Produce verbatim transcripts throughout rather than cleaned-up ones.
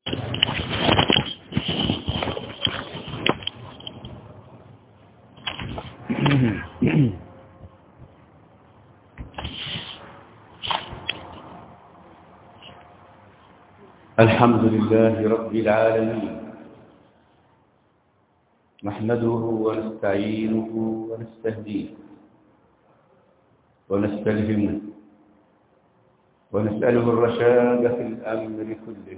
الحمد لله رب العالمين، نحمده ونستعينه ونستهديه ونستلهمه ونسأله الرشاد في الأمر كله.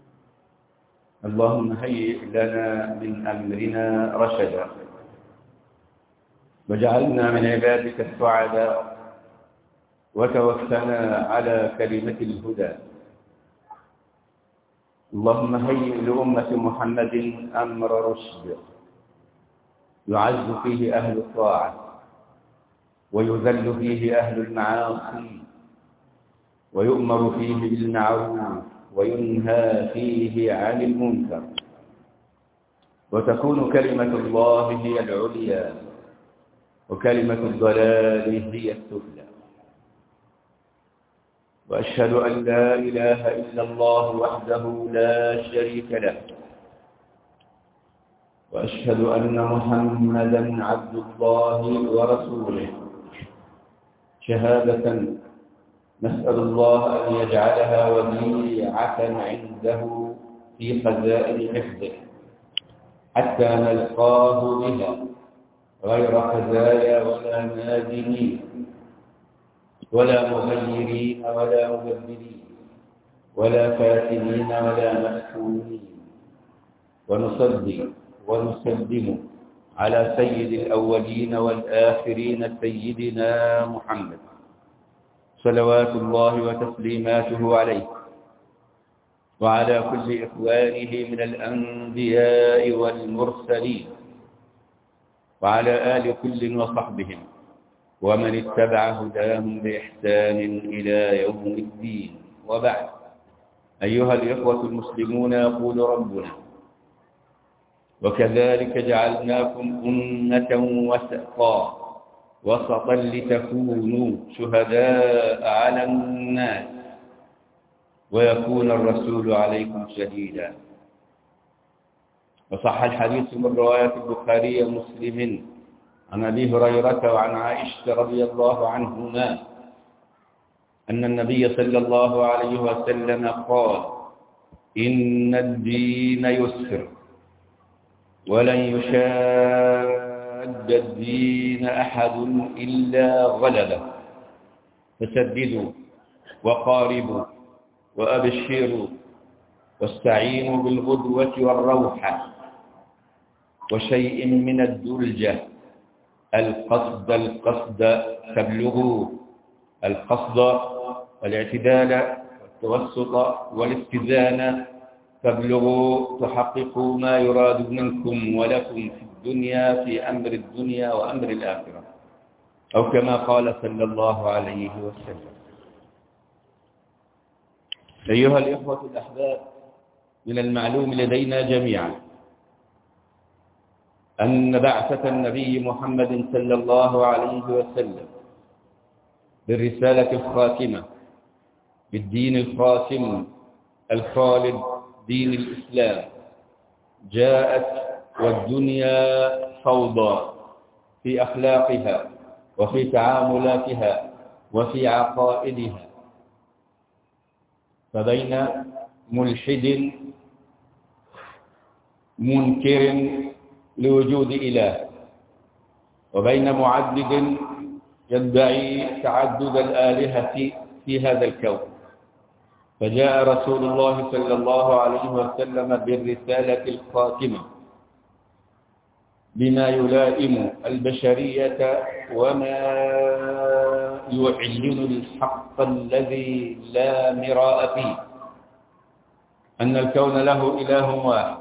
اللهم هيئ لنا من أمرنا رشدا وجعلنا من عبادك السعداء وتوفنا على كلمة الهدى. اللهم هيئ لأمة محمد أمر رشد يعز فيه أهل الطاعة ويذل فيه أهل المعاصي ويؤمر فيه بالمعروف وينهى فيه عن المنكر، وتكون كلمة الله هي العليا وكلمة الضلال هي السفلى. وأشهد أن لا إله إلا الله وحده لا شريك له، وأشهد أن محمدًا عبد الله ورسوله شهادة نسأل الله أن يجعلها وديعة عنده في خزائن حفظه حتى نلقاه بها غير خزايا ولا نادمين ولا مغيرين ولا مبدلين ولا فاتنين ولا مفتونين. ونصلي ونسلم على سيد الأولين والآخرين سيدنا محمد صلوات الله وتسليماته عليه وعلى كل إخوانه من الأنبياء والمرسلين وعلى آل كل وصحبهم ومن اتبع هداهم بإحسان إلى يوم الدين. وبعد، أيها الإخوة المسلمون، يقول ربنا: وكذلك جعلناكم أمة وسطا وسطا لتكونوا شهداء على الناس ويكون الرسول عليكم شهيدا. وصح الحديث من رواية البخاري ومسلم عن أبي هريرة وعن عائشة رضي الله عنهما أن النبي صلى الله عليه وسلم قال: إن الدين يسر ولن يشاد الدين أحد إلا غلبه، فسددوا وقاربوا وأبشروا واستعينوا بالغدوة والروحة وشيء من الدلجة، القصد القصد تبلغوا، القصد والاعتدال والتوسط والاتزان تبلغوا، تحققوا ما يراد منكم ولكم في الدنيا في أمر الدنيا وأمر الآخرة، أو كما قال صلى الله عليه وسلم. أيها الإخوة الأحباب، من المعلوم لدينا جميعا أن بعثة النبي محمد صلى الله عليه وسلم بالرسالة الخاتمة بالدين الخاتم الخالد دين الإسلام جاءت والدنيا فوضى في أخلاقها وفي تعاملاتها وفي عقائدها، فبين ملحد منكر لوجود إله وبين معدد يدعي تعدد الآلهة في هذا الكون، فجاء رسول الله صلى الله عليه وسلم بالرسالة الخاتمة بما يلائم البشرية وما يعلن الحق الذي لا مراء فيه، أن الكون له إله واحد،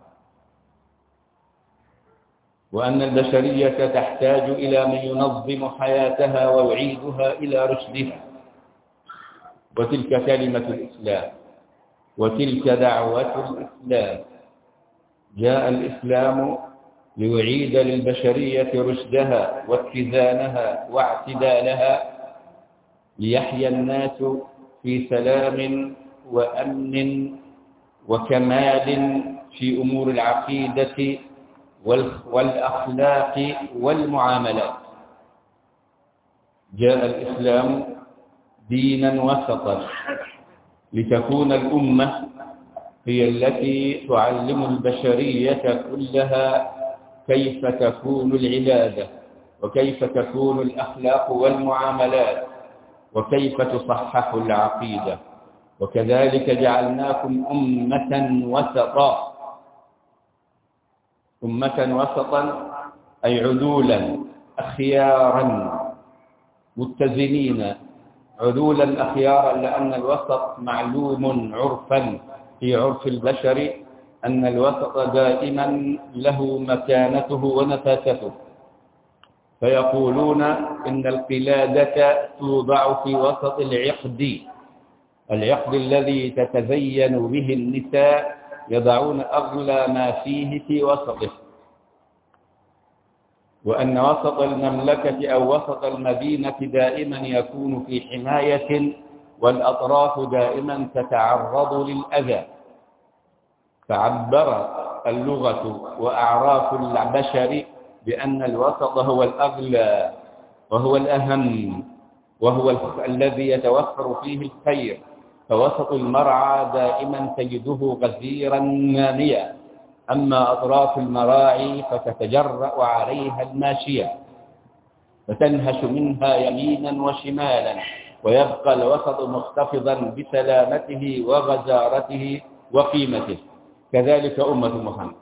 وأن البشرية تحتاج إلى من ينظم حياتها ويعيدها إلى رشدها، وتلك كلمة الإسلام وتلك دعوة الإسلام. جاء الإسلام ليعيد للبشرية رشدها واتزانها واعتدالها، ليحيا الناس في سلام وأمن وكمال في أمور العقيدة والأخلاق والمعاملات. جاء الإسلام دينا وسطا لتكون الأمة هي التي تعلم البشرية كلها كيف تكون العبادة، وكيف تكون الأخلاق والمعاملات، وكيف تصحح العقيدة. وكذلك جعلناكم أمة وسطا، أمة وسطا أي عدولا أخيارا متزنين، عدولا أخيارا، لأن الوسط معلوم عرفا في عرف البشر أن الوسط دائما له مكانته ونفاسته، فيقولون إن القلادة توضع في وسط العقد، العقد الذي تتزين به النساء يضعون أغلى ما فيه في وسطه، وأن وسط المملكة أو وسط المدينة دائما يكون في حماية، والأطراف دائما تتعرض للأذى. فعبر اللغة وأعراف البشر بأن الوسط هو الأغلى وهو الأهم وهو الذي يتوفر فيه الخير. فوسط المرعى دائما تجده غزيرا ناميا، أما أطراف المراعي فتتجرأ عليها الماشية فتنهش منها يمينا وشمالا، ويبقى الوسط محتفظا بسلامته وغزارته وقيمته. كذلك أمة محمد،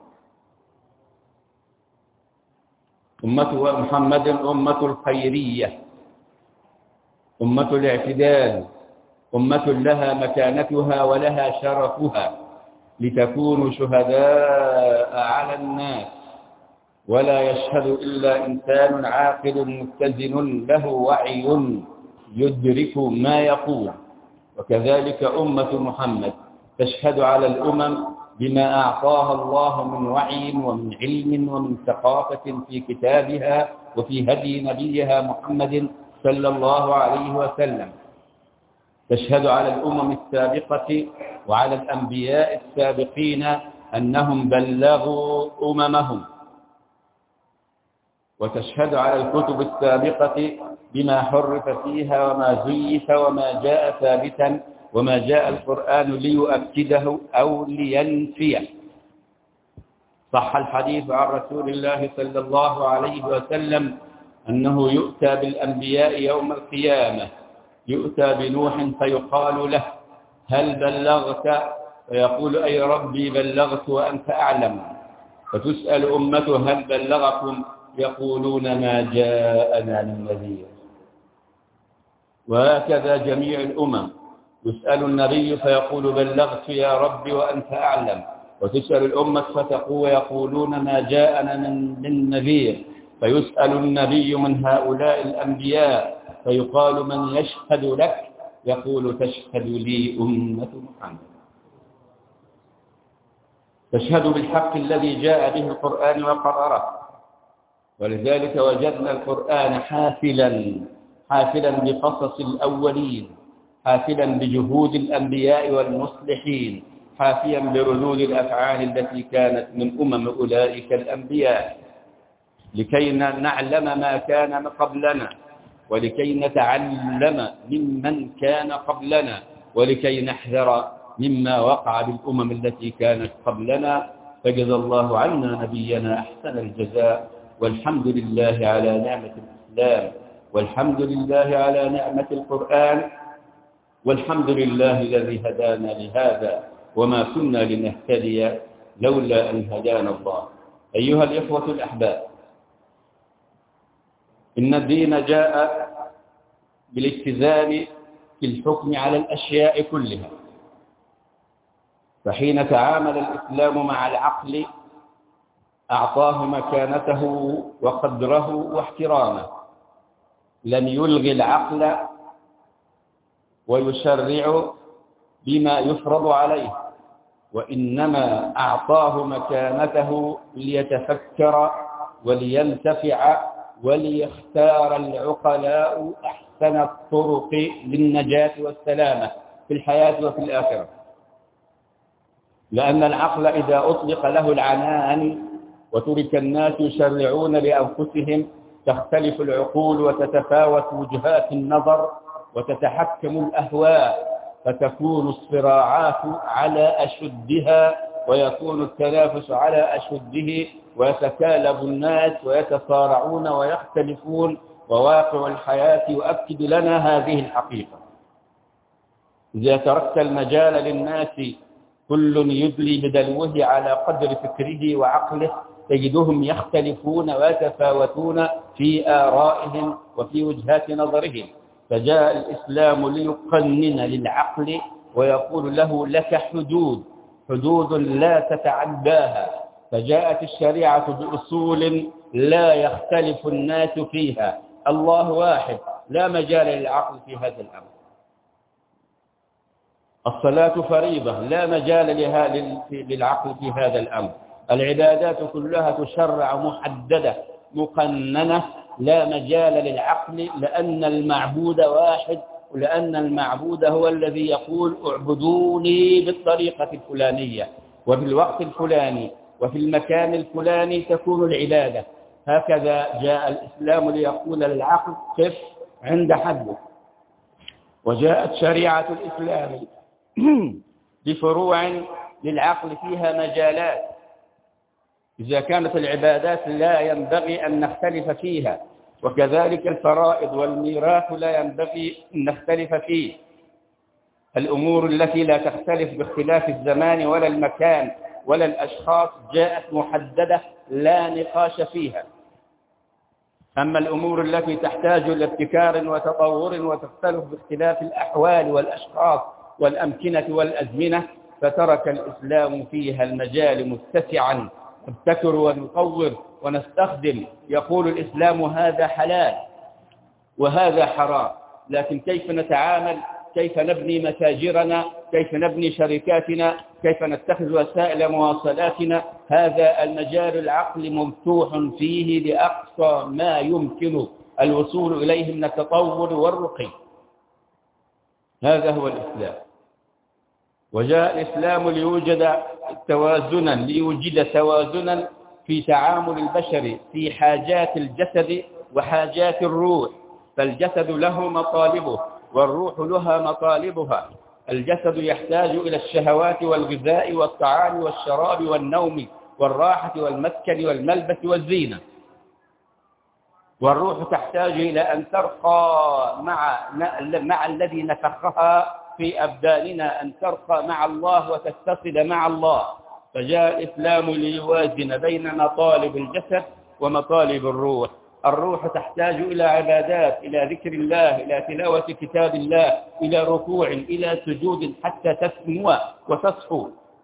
أمة محمد أمة الخيرية، أمة الاعتدال، أمة لها مكانتها ولها شرفها، لتكونوا شهداء على الناس، ولا يشهد إلا إنسان عاقل متزن له وعي يدرك ما يقول. وكذلك أمة محمد تشهد على الأمم بما أعطاها الله من وعي ومن علم ومن ثقافة في كتابها وفي هدي نبيها محمد صلى الله عليه وسلم. تشهد على الأمم السابقة وعلى الأنبياء السابقين أنهم بلغوا أممهم، وتشهد على الكتب السابقة بما حرف فيها وما زيف وما جاء ثابتا وما جاء القرآن ليؤكده أو لينفيه. صح الحديث عن رسول الله صلى الله عليه وسلم أنه يؤتى بالأنبياء يوم القيامة، يؤتى بنوح فيقال له: هل بلغت؟ فيقول: أي ربي بلغت وأنت أعلم. فتسأل أمته: هل بلغكم؟ يقولون: ما جاءنا من نذير. وهكذا جميع الأمم، يسأل النبي فيقول: بلغت يا رب وأنت أعلم. وتسأل الأمة فتقول ويقولون: ما جاءنا من نذير. فيسأل النبي من هؤلاء الأنبياء فيقال: من يشهد لك؟ يقول: تشهد لي أمة محمد، تشهد بالحق الذي جاء به القرآن وقرره. ولذلك وجدنا القرآن حافلا حافلا بقصص الأولين، حافلا بجهود الأنبياء والمصلحين، حافيا بردود الأفعال التي كانت من أمم أولئك الأنبياء، لكي نعلم ما كان قبلنا، ولكي نتعلم ممن كان قبلنا، ولكي نحذر مما وقع بالأمم التي كانت قبلنا. فجزى الله عنا نبينا أحسن الجزاء، والحمد لله على نعمة الإسلام، والحمد لله على نعمة القرآن، والحمد لله الذي هدانا لهذا وما كنا لنهتدي لولا أن هدانا الله. أيها الإخوة الأحباب، إن الدين جاء بالاتزان في الحكم على الأشياء كلها، فحين تعامل الإسلام مع العقل أعطاه مكانته وقدره واحترامه، لم يلغي العقل ويشرع بما يفرض عليه، وإنما أعطاه مكانته ليتفكر ولينتفع وليختار العقلاء أحسن الطرق للنجاة والسلامة في الحياة وفي الآخرة. لأن العقل إذا أطلق له العنان وترك الناس يشرعون لأنفسهم تختلف العقول وتتفاوت وجهات النظر وتتحكم الأهواء، فتكون الصراعات على أشدها ويكون التنافس على أشده، ويتكالب الناس ويتصارعون ويختلفون، وواقع الحياة يؤكد لنا هذه الحقيقة. إذا تركت المجال للناس كل يدلي بدلوه على قدر فكره وعقله تجدهم يختلفون ويتفاوتون في آرائهم وفي وجهات نظرهم. فجاء الإسلام ليقنن للعقل ويقول له لك حدود حدود لا تتعداها، فجاءت الشريعة بأصول لا يختلف الناس فيها. الله واحد، لا مجال للعقل في هذا الأمر. الصلاة فريضة، لا مجال للعقل في هذا الأمر. العبادات كلها تشرع محددة مقننة، لا مجال للعقل، لأن المعبود واحد، ولأن المعبود هو الذي يقول اعبدوني بالطريقة الفلانية وفي الوقت الفلاني وفي المكان الفلاني تكون العبادة. هكذا جاء الإسلام ليقول للعقل قف عند حده. وجاءت شريعة الإسلام بفروع للعقل فيها مجالات. إذا كانت العبادات لا ينبغي أن نختلف فيها، وكذلك الفرائض والميراث لا ينبغي أن نختلف فيه. الأمور التي لا تختلف باختلاف الزمان ولا المكان ولا الأشخاص جاءت محددة لا نقاش فيها. أما الأمور التي تحتاج إلى ابتكار وتطور وتختلف باختلاف الأحوال والأشخاص والأمكنة والأزمنة فترك الإسلام فيها المجال متسعا، نبتكر ونطور ونستخدم. يقول الإسلام هذا حلال وهذا حرام، لكن كيف نتعامل، كيف نبني متاجرنا، كيف نبني شركاتنا، كيف نتخذ وسائل مواصلاتنا، هذا المجال العقل مفتوح فيه لأقصى ما يمكن الوصول إليه من التطور والرقي. هذا هو الإسلام. وجاء الإسلام ليوجد توازنا ليوجد توازنا في تعامل البشر في حاجات الجسد وحاجات الروح. فالجسد له مطالبه والروح لها مطالبها. الجسد يحتاج إلى الشهوات والغذاء والطعام والشراب والنوم والراحة والمسكن والملبس والزينة، والروح تحتاج إلى أن ترقى مع مع الذي نفخها في أبداننا، أن ترقى مع الله وتتصل مع الله. فجاء الإسلام ليوازن بين مطالب الجسد ومطالب الروح. الروح تحتاج إلى عبادات، إلى ذكر الله، إلى تلاوة كتاب الله، إلى ركوع، إلى سجود حتى تسمو وتصحو.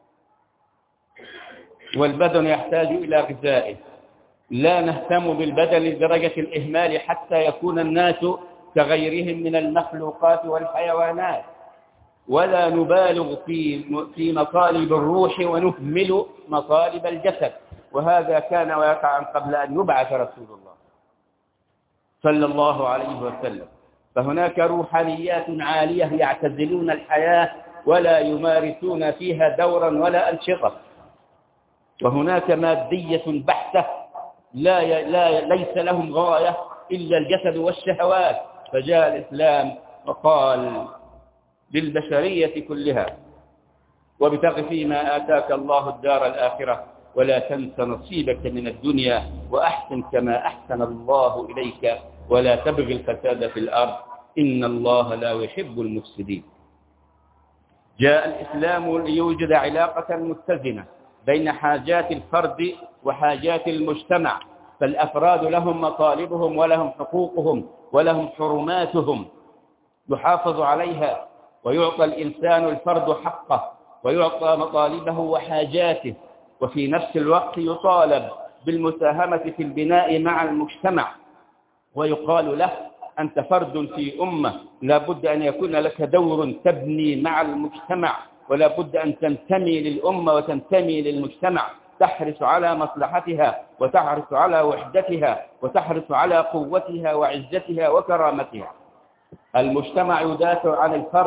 والبدن يحتاج إلى غذائه. لا نهتم بالبدن لدرجة الإهمال حتى يكون الناس كغيرهم من المخلوقات والحيوانات، ولا نبالغ في في مطالب الروح ونهمل مطالب الجسد. وهذا كان واقعا قبل أن يبعث رسول الله صلى الله عليه وسلم. فهناك روحانيات عالية يعتزلون الحياة ولا يمارسون فيها دورا ولا أنشطة، وهناك مادية بحتة لا ي... لا ليس لهم غاية إلا الجسد والشهوات. فجاء الإسلام وقال للبشرية كلها وابتغ فيما آتاك الله الدار الآخرة ولا تنس نصيبك من الدنيا وأحسن كما أحسن الله إليك ولا تبغ الفساد في الأرض إن الله لا يحب المفسدين. جاء الإسلام ليوجد علاقة متزنة بين حاجات الفرد وحاجات المجتمع. فالأفراد لهم مطالبهم ولهم حقوقهم ولهم حرماتهم يحافظ عليها، ويعطى الإنسان الفرد حقه ويعطى مطالبه وحاجاته، وفي نفس الوقت يطالب بالمساهمة في البناء مع المجتمع، ويقال له أنت فرد في أمة لا بد أن يكون لك دور تبني مع المجتمع، ولا بد أن تنتمي للأمة وتنتمي للمجتمع، تحرص على مصلحتها وتحرص على وحدتها وتحرص على قوتها وعزتها وكرامتها. المجتمع يدافع عن الفرد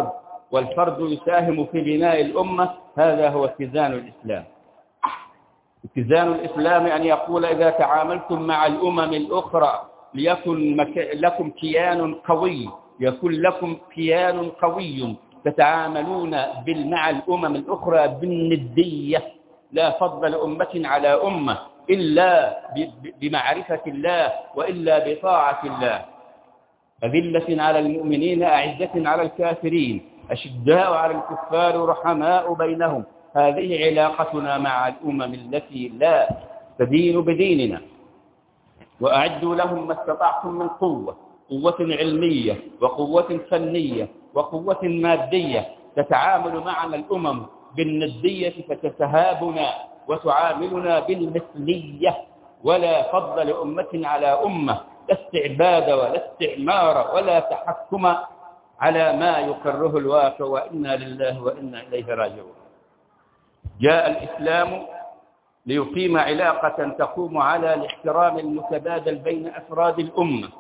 والفرد يساهم في بناء الأمة، هذا هو اتزان الإسلام. اتزان الإسلام أن يقول إذا تعاملتم مع الأمم الأخرى ليكن مك... لكم كيان قوي، يكون لكم كيان قوي تتعاملون مع الأمم الأخرى بالندية، لا فضل أمة على أمة إلا بمعرفة الله وإلا بطاعة الله. أذلة على المؤمنين أعزة على الكافرين، أشداء على الكفار رحماء بينهم. هذه علاقتنا مع الأمم التي لا تدين بديننا. وأعدوا لهم ما استطعتم من قوة، قوة علمية وقوة فنية وقوة مادية، تتعامل معنا الأمم بالندية فتتهابنا وتعاملنا بالمثلية، ولا فضل لأمة على أمة، لا استعباد ولا استعمار ولا تحكم على ما يقره الواقع، وإنا لله وإنا إليه راجعون. جاء الإسلام ليقيم علاقة تقوم على الاحترام المتبادل بين أفراد الأمة،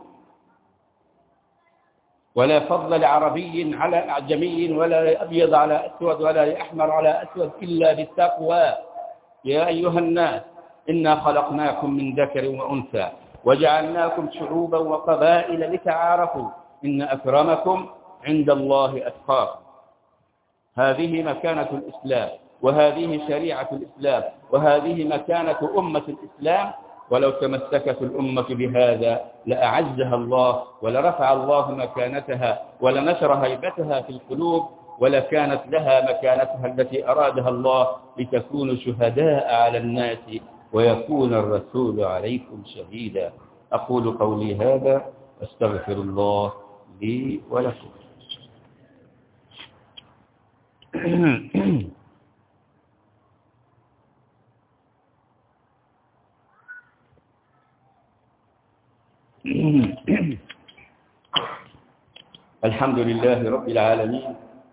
ولا فضل لعربي على أعجمي ولا لأبيض على أسود ولا لأحمر على أسود إلا بالتقوى. يا أيها الناس إنا خلقناكم من ذكر وأنثى وجعلناكم شعوبا وقبائل لتعارفوا إن أكرمكم عند الله أتقاكم. هذه مكانة الإسلام، وهذه شريعة الإسلام، وهذه مكانة أمة الإسلام. ولو تمسكت الأمة بهذا لأعزها الله ولرفع الله مكانتها ولنشر هيبتها في القلوب، ولكانت لها مكانتها التي أرادها الله، لتكونوا شهداء على الناس ويكون الرسول عليكم شهيدا. أقول قولي هذا أستغفر الله لي ولكم. الحمد لله رب العالمين،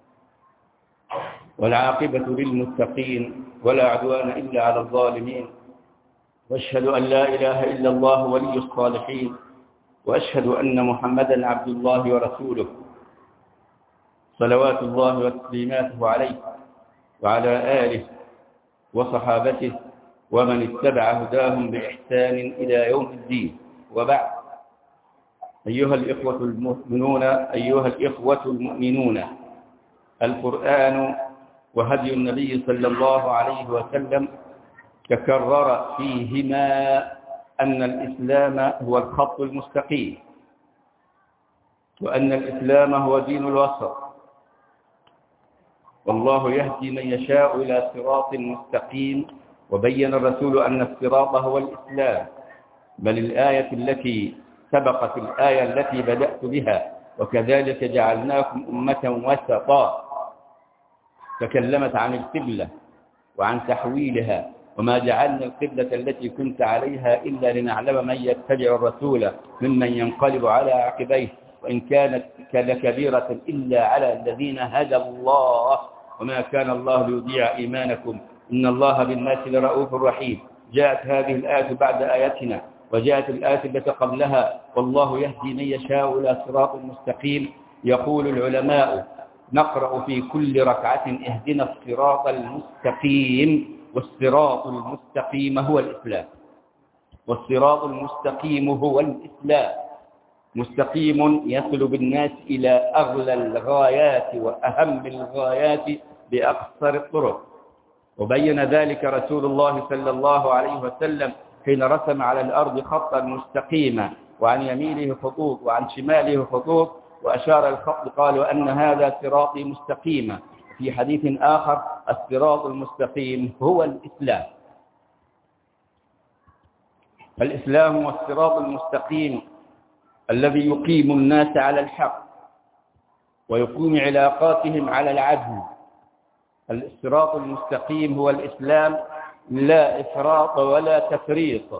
والعاقبة للمتقين، ولا عدوان إلا على الظالمين، وأشهد أن لا إله إلا الله ولي الصالحين، وأشهد أن محمدا عبد الله ورسوله، صلوات الله وتسليماته عليه وعلى آله وصحابته ومن اتبع هداهم بإحسان إلى يوم الدين. وبعد، أيها الإخوة المؤمنون أيها الإخوة المؤمنون القرآن وهدي النبي صلى الله عليه وسلم تكرر فيهما أن الإسلام هو الخط المستقيم، وأن الإسلام هو دين الوسط، والله يهدي من يشاء إلى صراط مستقيم. وبين الرسول أن الصراط هو الإسلام، بل الآية التي سبقت الآية التي بدأت بها وكذلك جعلناكم أمة وسطا تكلمت عن القبلة وعن تحويلها، وما جعلنا القبلة التي كنت عليها إلا لنعلم من يتبع الرسول ممن ينقلب على عقبيه، وإن كانت لكبيرة إلا على الذين هدى الله، وما كان الله ليضيع إيمانكم إن الله بالناس لرؤوف رحيم. جاءت هذه الآية بعد آياتنا، وجاءت الآية التي قبلها، والله يهدي من يشاء إلى صراط مستقيم. يقول العلماء نقرأ في كل ركعة اهدنا الصراط المستقيم، والصراط المستقيم هو الإسلام، والصراط المستقيم هو الإسلام، مستقيم يصل بالناس إلى أغلى الغايات وأهم الغايات بأقصر الطرق. وبين ذلك رسول الله صلى الله عليه وسلم حين رسم على الأرض خطا مستقيما، وعن يمينه خطوط وعن شماله خطوط، وأشار الخط قال وأن هذا صراطي مستقيما. في حديث آخر الصراط المستقيم هو الإسلام. الإسلام هو الصراط المستقيم الذي يقيم الناس على الحق ويقيم علاقاتهم على العدل. الصراط المستقيم هو الإسلام، لا إفراط ولا تفريط.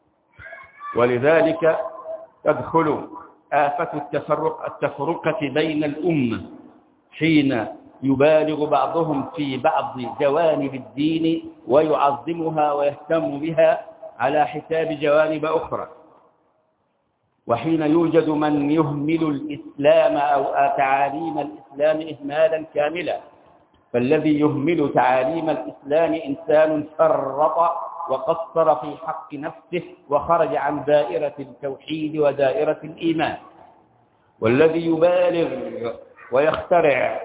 ولذلك تدخل آفة التفرق التفرقة بين الأمة حين يبالغ بعضهم في بعض جوانب الدين ويعظمها ويهتم بها على حساب جوانب أخرى. وحين يوجد من يهمل الإسلام أو تعاليم الإسلام إهمالا كاملا، فالذي يهمل تعاليم الإسلام إنسان فرط وقصر في حق نفسه وخرج عن دائرة التوحيد ودائرة الإيمان. والذي يبالغ ويخترع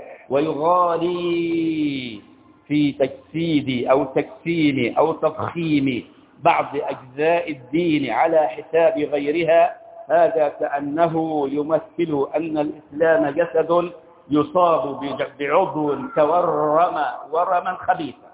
ويغالي في تجسيد أو تكسيم أو تضخيم بعض أجزاء الدين على حساب غيرها، هذا كأنه يمثل أن الإسلام جسد يصاب بعضو تورم ورما خبيثا.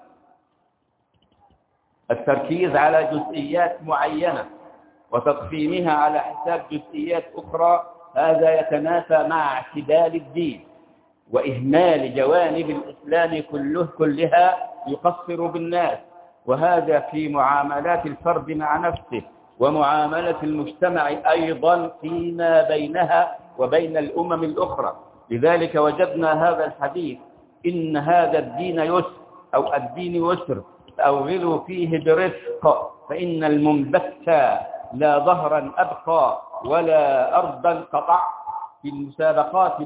التركيز على جزئيات معينة وتضخيمها على حساب جزئيات أخرى، هذا يتنافى مع اعتدال الدين وإهمال جوانب الإسلام كله كلها يقصر بالناس، وهذا في معاملات الفرد مع نفسه ومعاملة المجتمع أيضا فيما بينها وبين الأمم الأخرى. لذلك وجدنا هذا الحديث: إن هذا الدين يسر أو الدين يسر فأوغلوا فيه برفق، فإن المنبت لا ظهرا أبقى ولا أرضا قطع. في المسابقات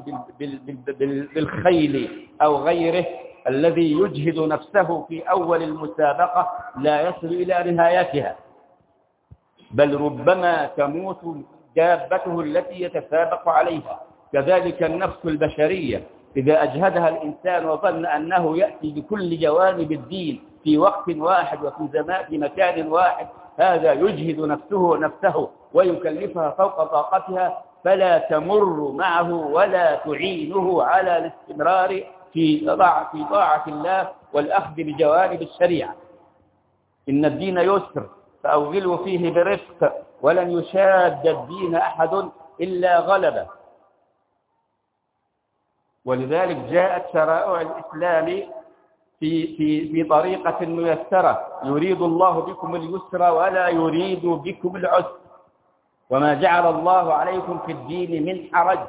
بالخيل أو غيره، الذي يجهد نفسه في أول المسابقة لا يصل إلى نهايتها، بل ربما تموت دابته التي يتسابق عليها. كذلك النفس البشرية إذا أجهدها الإنسان وظن أنه يأتي بكل جوانب الدين في وقت واحد وفي زمان في مكان واحد، هذا يجهد نفسه نفسه ويكلفها فوق طاقتها، فلا تمر معه ولا تعينه على الاستمرار في طاعة في طاعة الله والأخذ بجوانب الشريعة. إن الدين يسر فأوغلوا فيه برفق، ولن يشاد الدين أحد إلا غلبه. ولذلك جاءت شرائع الإسلام في في في طريقة ميسرة: يريد الله بكم اليسر ولا يريد بكم العسر، وما جعل الله عليكم في الدين من حرج.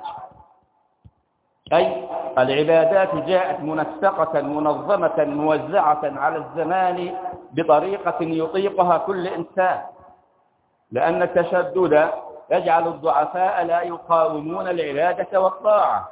أي العبادات جاءت منسقة منظمة موزعة على الزمان بطريقة يطيقها كل إنسان، لأن التشدد يجعل الضعفاء لا يقاومون العبادة والطاعة،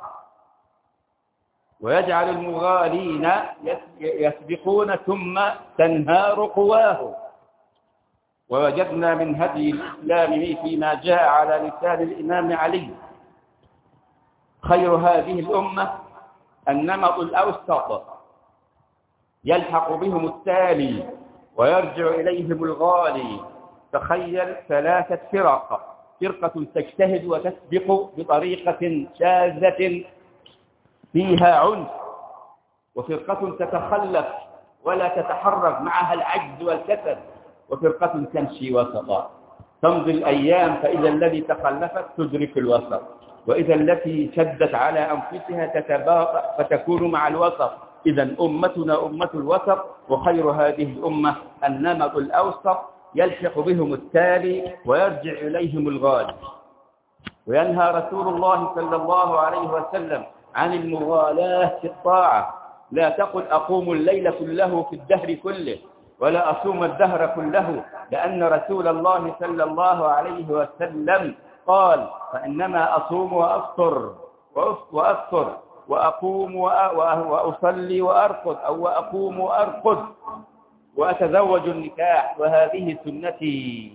ويجعل المغالين يسبقون ثم تنهار قواه. ووجدنا من هدي الإسلام فيما جاء على لسان الإمام علي: خير هذه الأمة النمط الأوسط يلحق بهم التالي ويرجع إليهم الغالي. تخيل ثلاثة فرق: فرقة تجتهد وتسبق بطريقة شاذة فيها عنف، وفرقة تتخلف ولا تتحرك معها العجز والكسل، وفرقة تمشي وسطا. تمضي الأيام فإذا الذي تخلفت تدرك الوسط، وإذا التي شدت على أنفسها تتباطأ فتكون مع الوسط. إذا أمتنا أمة الوسط، وخير هذه الأمة النمط الأوسط يلحق بهم التالي ويرجع إليهم الغالي. وينهى رسول الله صلى الله عليه وسلم عن المغالاة في الطاعة: لا تقل أقوم الليل كله في الدهر كله ولا أصوم الدهر كله، لأن رسول الله صلى الله عليه وسلم قال: فإنما أصوم وأفطر وأفطر وأقوم وأصلي وأرقد، أو وأقوم وأرقد وأتزوج النكاح، وهذه سنتي،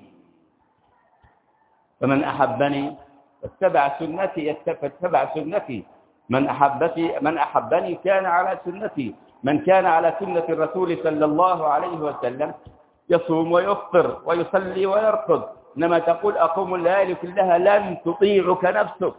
فمن أحبني فاتبع سنتي فاتبع سنتي، من أحبتي من أحبني كان على سنتي، من كان على سنة الرسول صلى الله عليه وسلم يصوم ويفطر ويصلي ويرقد. إنما تقول أقوم الليالي كلها لن تطيعك نفسك،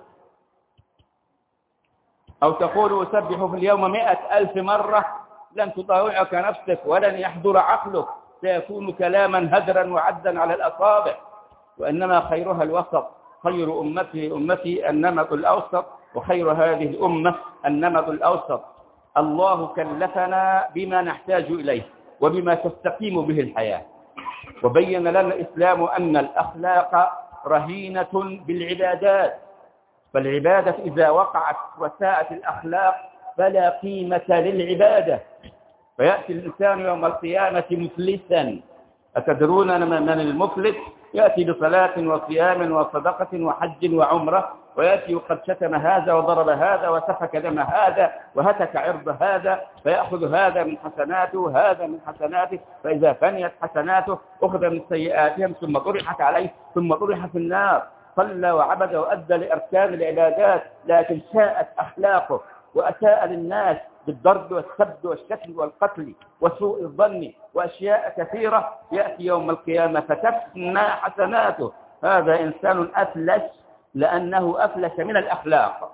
أو تقول أسبح في اليوم مئة ألف مرة لن تطاوعك نفسك ولن يحضر عقلك، سيكون كلاما هدرا وعدا على الأصابع. وإنما خيرها الوسط، خير أمتي أمتي النمط الأوسط، وخير هذه الأمة النمط الأوسط. الله كلفنا بما نحتاج إليه وبما تستقيم به الحياة، وبين لنا الإسلام أن الأخلاق رهينة بالعبادات، فالعبادة إذا وقعت وساءت الأخلاق فلا قيمة للعبادة، فيأتي الإنسان يوم القيامة مفلسا. أتدرون من المفلس؟ يأتي بصلاة وصيام وصدقة وحج وعمرة، ويأتي وقد شتم هذا وضرب هذا وسفك دم هذا وهتك عرض هذا، فيأخذ هذا من حسناته هذا من حسناته، فإذا فنيت حسناته أخذ من سيئاتهم ثم طرحت عليه ثم طرح في النار. صلى وعبد وأدى لأركان العبادات، لكن ساءت أخلاقه وأساء للناس بالضرب والسب والشتم والقتل وسوء الظن وأشياء كثيرة. يأتي يوم القيامة فتفنى حسناته. هذا إنسان أفلس، لأنه أفلس من الأخلاق.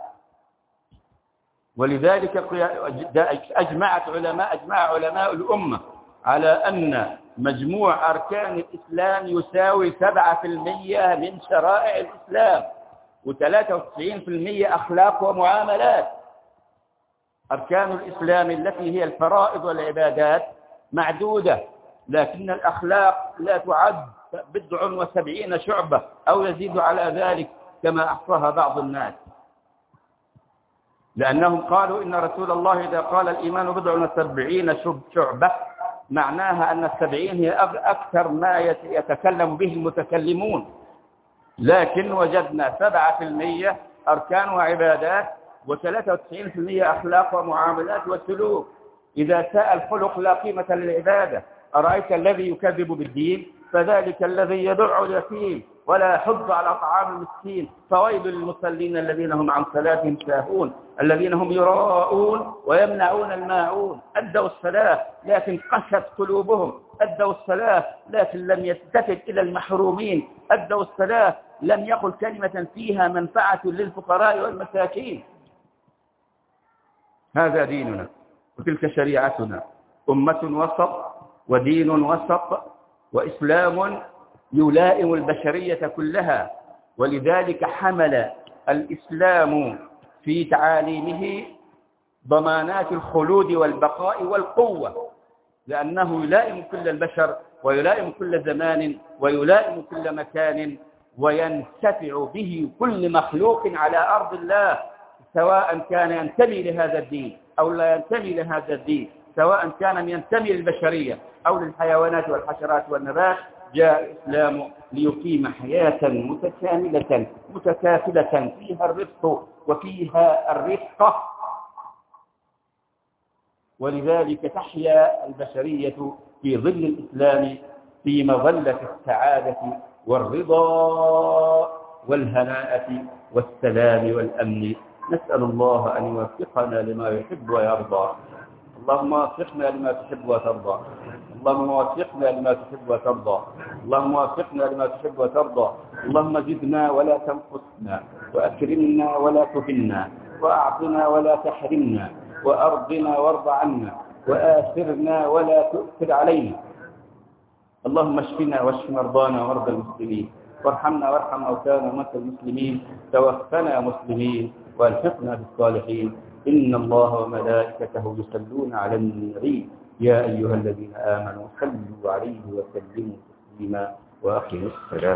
ولذلك أجمعت علماء أجمع علماء الأمة على أن مجموع أركان الإسلام يساوي سبعة في المئة من شرائع الإسلام، وثلاثة وتسعين في المئة أخلاق ومعاملات. أركان الإسلام التي هي الفرائض والعبادات معدودة، لكن الأخلاق لا تعد، بضع وسبعين شعبة أو يزيد على ذلك كما أحصاها بعض الناس، لأنهم قالوا إن رسول الله إذا قال الإيمان بضع وسبعين شعبة معناها أن السبعين هي أكثر ما يتكلم به المتكلمون، لكن وجدنا سبعة في المئة أركان وعبادات وثلاثة وتسعين في المئة أخلاق ومعاملات وسلوك. إذا ساء الخلق لا قيمة للعبادة. أرأيت الذي يكذب بالدين فذلك الذي يدع اليتيم ولا يحض على طعام المسكين. فويل للمصلين الذين هم عن صلاتهم ساهون الذين هم يراءون ويمنعون الماعون. أدوا الصلاة لكن قست قلوبهم، أدوا الصلاة لكن لم يلتفت إلى المحرومين، أدوا الصلاة لم يقل كلمة فيها منفعة للفقراء والمساكين. هذا ديننا وتلك شريعتنا، أمة وسط ودين وسط وإسلام يلائم البشرية كلها. ولذلك حمل الإسلام في تعاليمه ضمانات الخلود والبقاء والقوة، لأنه يلائم كل البشر ويلائم كل زمان ويلائم كل مكان، وينتفع به كل مخلوق على أرض الله، سواء كان ينتمي لهذا الدين أو لا ينتمي لهذا الدين، سواء كان ينتمي للبشرية أو للحيوانات والحشرات والنبات. جاء الإسلام ليقيم حياة متكاملة متكافلة فيها الرفق وفيها الرفقة، ولذلك تحيا البشرية في ظل الإسلام في مظلة السعادة والرضا والهناءة والسلام والأمن. نسأل الله أن يوفقنا لما يحب ويرضى. اللهم وفقنا لما تحب وترضى. اللهم وفقنا لما تحب وترضى. اللهم وفقنا لما تحب وترضى. اللهم زدنا ولا تنقصنا، وأكرمنا ولا تهنا، وأعطنا ولا تحرمنا، وأرضنا وارض عنا، وآثرنا ولا تؤثر علينا. اللهم اشفنا واشف مرضانا ومرضى المسلمين، وارحمنا وارحم موتانا وموتى المسلمين، توفنا مسلمين والحقنا بالصالحين. إن الله وملائكته يصلون على النبي يا أيها الذين آمنوا صلوا عليه وسلموا تسليما وأقيموا الصلاة.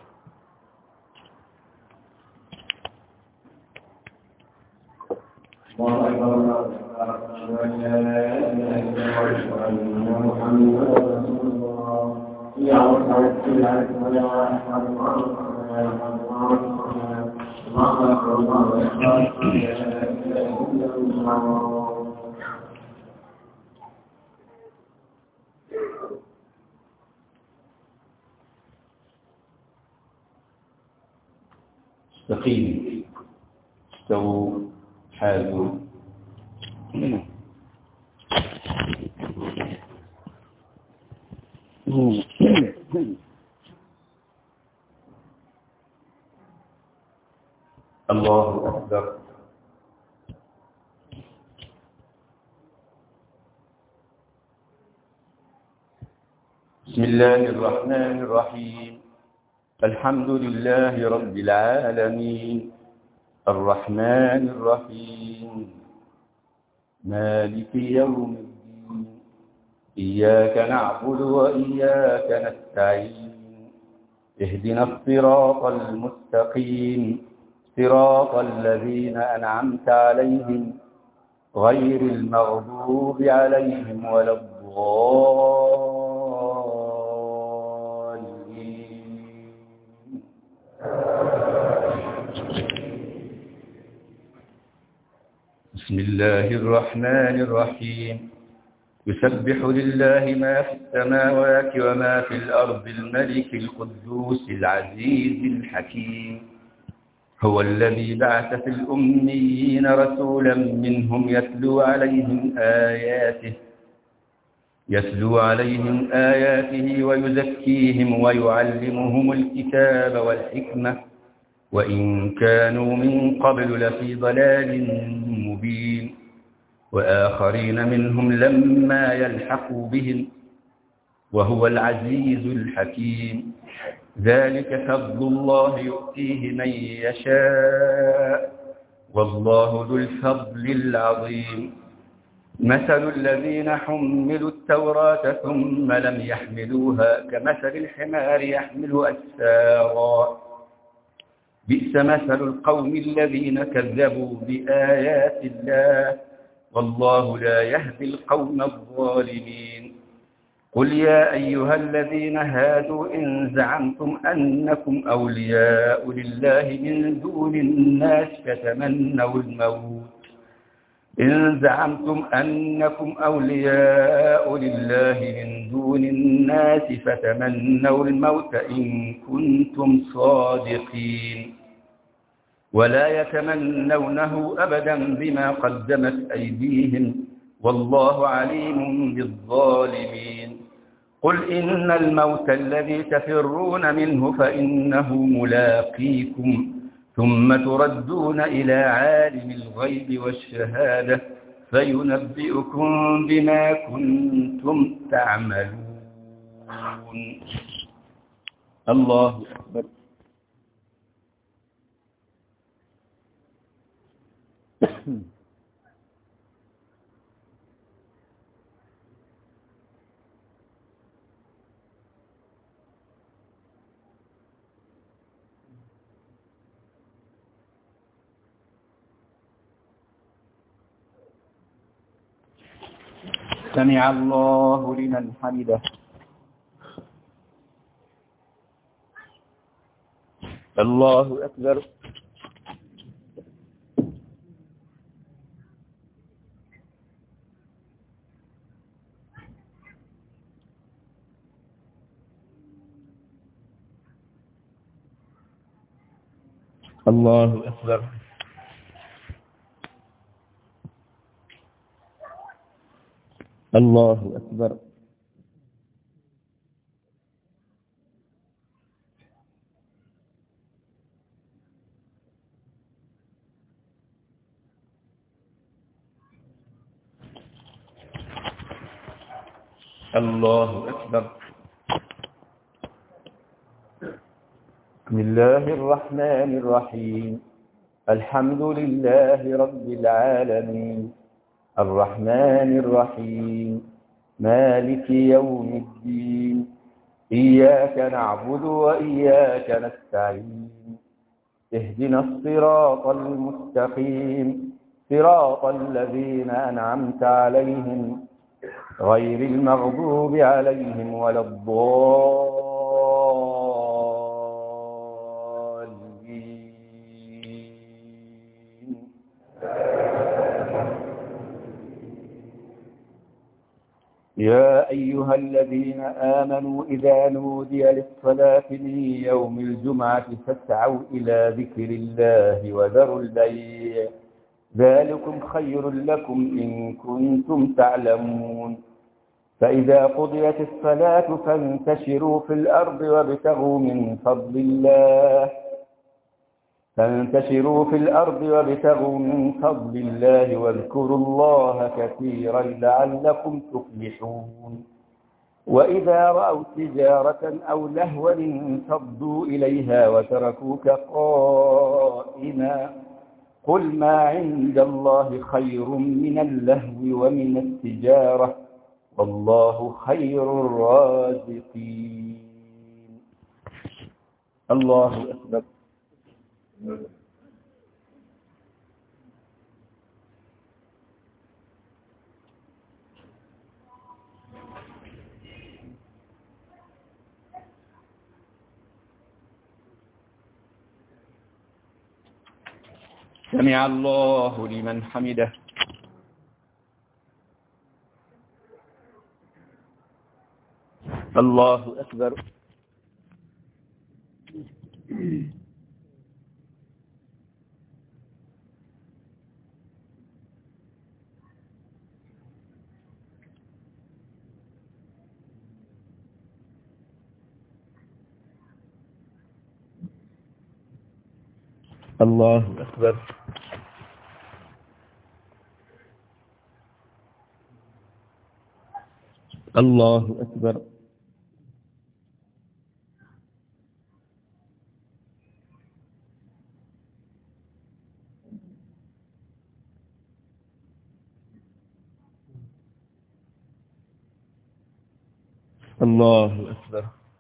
الله أكبر الله أكبر أشهد أن لا إله إلا الله وأشهد أن محمدا رسول الله. يا رب العالمين ولا أحد الله الله أكبر الله أكبر لا إله إلا الله. استقيموا استووا حاذوا. الله أكبر. بسم الله الرحمن الرحيم. الحمد لله رب العالمين الرحمن الرحيم مالك يوم الدين إياك نعبد وإياك نستعين اهدنا الصراط المستقيم صراط الذين أنعمت عليهم غير المغضوب عليهم ولا الضالين. بسم الله الرحمن الرحيم يسبح لله ما في السماوات وما في الأرض الملك القدوس العزيز الحكيم هو الذي بعث في الأميين رسولا منهم يتلو عليهم آياته يتلو عليهم آياته ويزكيهم ويعلمهم الكتاب والحكمة وإن كانوا من قبل لفي ضلال مبين وآخرين منهم لما يلحقوا بهم وهو العزيز الحكيم ذلك فضل الله يؤتيه من يشاء والله ذو الفضل العظيم مثل الذين حملوا التوراة ثم لم يحملوها كمثل الحمار يحمل أسفارا بئس مثل القوم الذين كذبوا بآيات الله والله لا يهدي القوم الظالمين قل يا أيها الذين هادوا إن زعمتم أنكم أولياء لله من دون الناس فتمنوا الموت إن زعمتم أنكم أولياء لله من دون الناس فتمنوا الموت إن كنتم صادقين ولا يتمنونه أبدا بما قدمت أيديهم والله عليم بالظالمين قل إن الموت الذي تفرون منه فإنه ملاقيكم ثم تردون إلى عالم الغيب والشهادة فينبئكم بما كنتم تعملون الله أكبر سمع الله لمن حمده الله أكبر الله أكبر الله أكبر الله أكبر بسم الله الرحمن الرحيم الحمد لله رب العالمين الرحمن الرحيم مالك يوم الدين إياك نعبد وإياك نستعين اهدنا الصراط المستقيم صراط الذين أنعمت عليهم غير المغضوب عليهم ولا الضالين يا أيها الذين آمنوا إذا نودي للصلاة من يوم الجمعة فاسعوا إلى ذكر الله وذروا البيع ذلكم خير لكم إن كنتم تعلمون فإذا قضيت الصلاة فانتشروا في الأرض وابتغوا من فضل الله فانتشروا في الأرض وابتغوا من فضل الله واذكروا الله كثيرا لعلكم تفلحون وإذا رأوا تجارة أو لهوا انفضوا إليها وتركوك قائما قل ما عند الله خير من اللهو ومن التجارة والله خير الرازقين الله أكبر سمع الله لمن حمده الله أكبر. الله أكبر. الله أكبر. الله أكبر.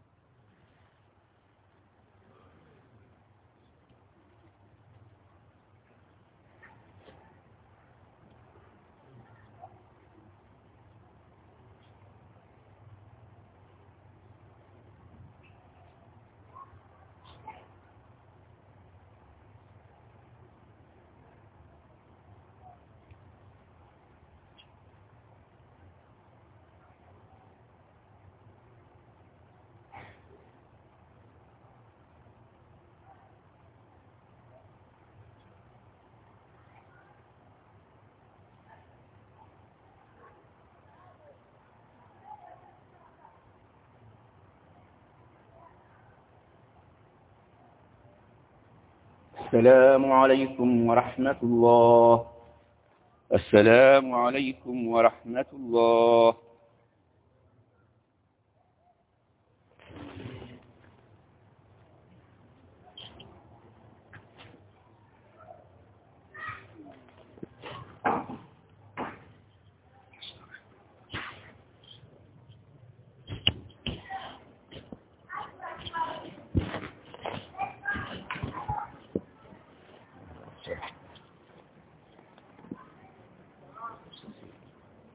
السلام عليكم ورحمة الله. السلام عليكم ورحمة الله.